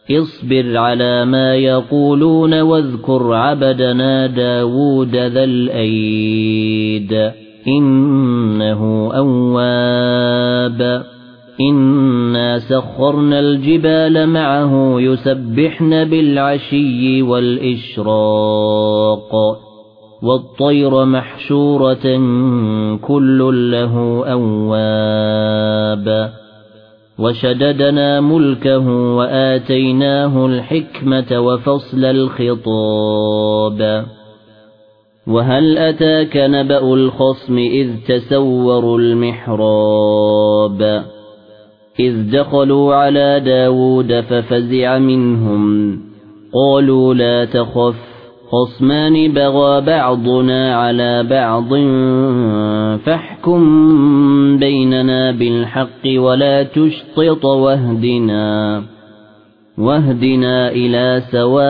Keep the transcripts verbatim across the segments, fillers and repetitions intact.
اصبر على ما يقولون واذكر عبدنا داود ذا الأيد إنه أواب إنا سخرنا الجبال معه يسبحن بالعشي والإشراق والطير محشورة كل له أواب وشددنا ملكه وآتيناه الحكمة وفصل الخطاب وهل أتاك نبأ الخصم إذ تسوروا المحراب إذ دخلوا على داود ففزع منهم قالوا لا تخف خصمان بغى بعضنا على بعض فاحكم بيننا بالحق ولا تشطط واهدنا واهدنا إلى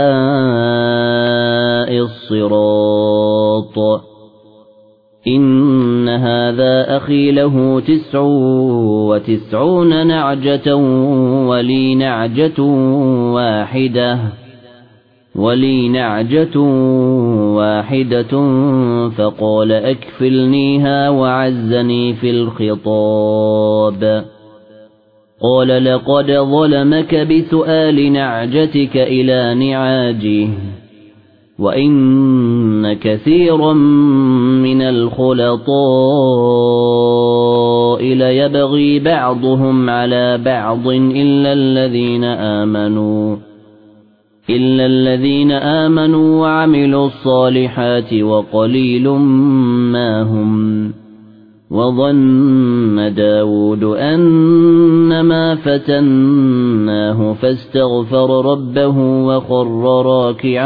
سواء الصراط إن هذا أخي له تسع وتسعون نعجة ولي نعجة واحدة ولي نعجة واحدة فقال أكفلنيها وعزني في الخطاب قال لقد ظلمك بسؤال نعجتك إلى نعاجه وإن كثيرا من الخلطاء ليبغي بعضهم على بعض إلا الذين آمنوا إلا الذين آمنوا وعملوا الصالحات وقليل ما هم وظن داود أنما فتناه فاستغفر ربه وخر راكعا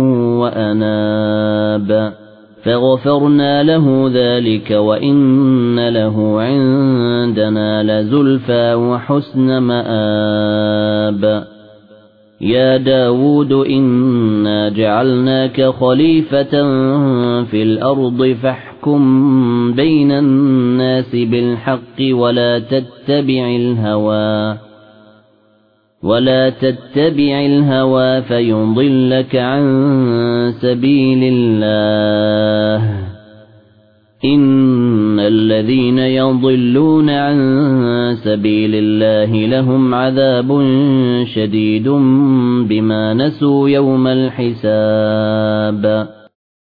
وأناب فغفرنا له ذلك وإن له عندنا لزلفى وحسن مآب يا داود إنا جعلناك خليفة في الأرض فاحكم بين الناس بالحق ولا تتبع الهوى ولا تتبع الهوى فيضلك عن سبيل الله إن الذين يضلون عن سبيل الله لهم عذاب شديد بما نسوا يوم الحساب